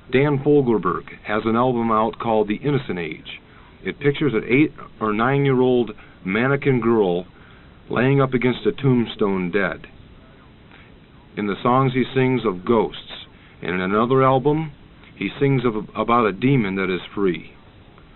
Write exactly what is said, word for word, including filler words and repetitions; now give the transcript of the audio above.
Dan Fogelberg has an album out called The Innocent Age. It pictures an eight or nine year old mannequin girl laying up against a tombstone dead. In the songs he sings of ghosts, and in another album he sings of, about a demon that is free.